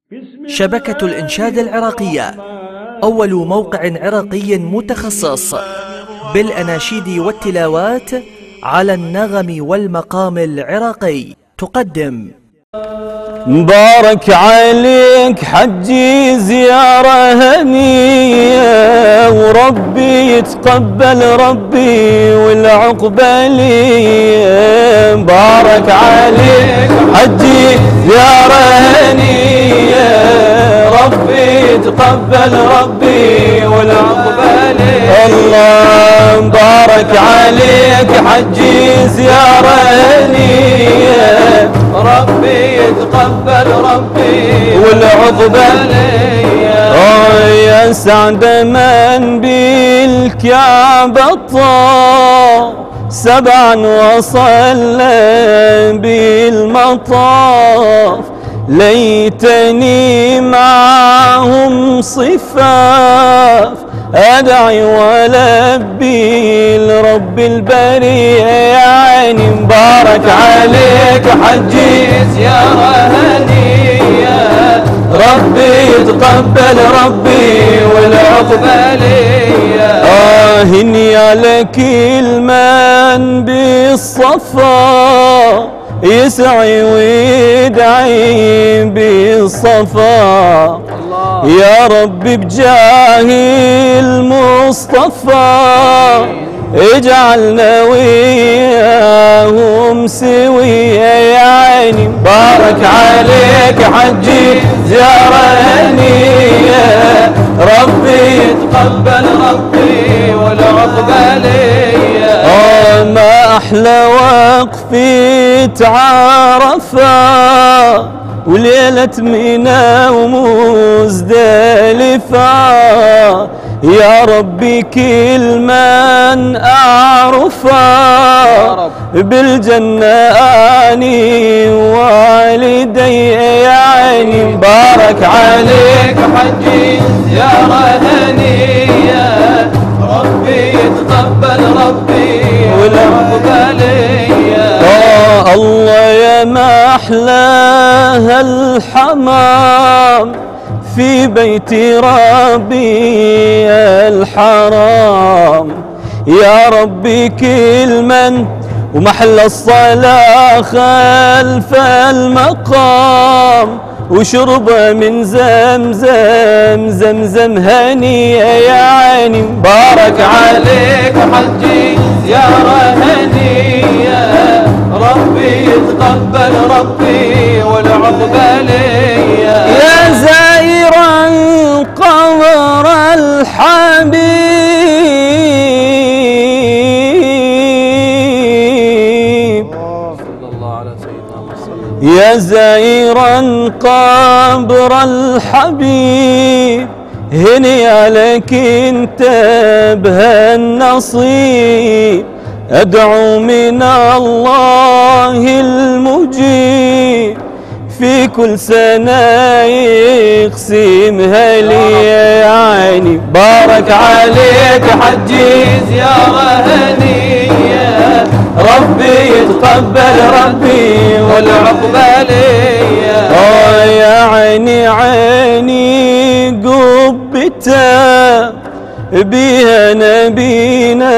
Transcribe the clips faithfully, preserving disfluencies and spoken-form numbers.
شبكة الإنشاد العراقية، أول موقع عراقي متخصص بالأناشيد والتلاوات على النغم والمقام العراقي، تقدم. مبارك عليك حجي زيارة هنية، وربي يتقبل ربي والعقبة لي. مبارك عليك حجي زيارة هنية، ربي يتقبل ربي والعقبة لي. الله مبارك عليك حجي زيارة هنية، ربي يتقبل ربي والعقبة ليا. اوه يا سعد من بالكعبة طاف، سبعا وصل بالمطاف. ليتني معهم صفاف، أدعي ولبي لرب البرية. يا عيني مبارك عليك حجي زيارة هنية، ربي يتقبل ربي والعقبة ليا. آه هنيا لك المن بالصفا، يسعي ويدعي بالصفا. يا ربي بجاه المصطفى، اجعلنا وياهم سوية. يا عيني مبارك عليك حجي زيارة هنية، ربي يتقبل ربي والعقبة ليا. آه ما أحلى وقفة عرفة، وليلة منى ومزدلفة. يا ربي كل من أعرفه بالجنة أني والدي. يا عيني مبارك عليك حجي زيارة هنية، ربي يتقبل ربي والعقبة ليا. آه الله يا ما أحلاها الحمام في بيت ربي الحرام. يا ربي كل من ومحل الصلاة خلف المقام، وشرب من زمزم زمزم هنية. يا عيني مبارك عليك حجي زيارة هنية، ربي يتقبل ربي والعقبة ليا. يا زائرا قبر الحبيب، صلى الله على سيدنا محمد. يا زائرا قبر الحبيب، هنيا لك انت بهالنصيب. أدعو من الله المجيب، في كل سنة يقسمها لي. يا عيني بارك عليك حجي زيارة هنية، ربي يتقبل ربي والعقبة ليا. آه يا عيني عيني قبته، بيها نبينا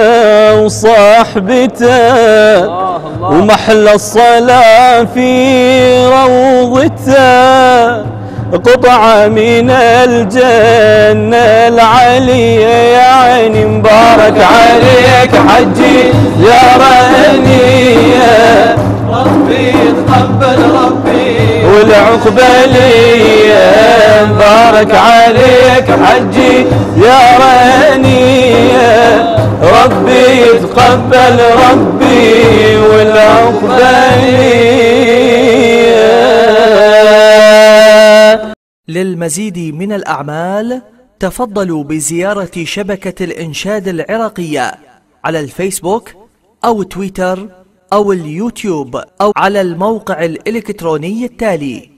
وصاحبته، ومحل الصلاة في روضته. قطعة من الجنة العلية. يا عيني مبارك عليك حجي زيارة هنية، ربي يتقبل ربي والعقبة ليا. مبارك عليك حجي زيارة هنية، ربي يتقبل ربي والعقبة ليا. للمزيد من الأعمال تفضلوا بزيارة شبكة الإنشاد العراقية على الفيسبوك أو تويتر أو اليوتيوب أو على الموقع الإلكتروني التالي: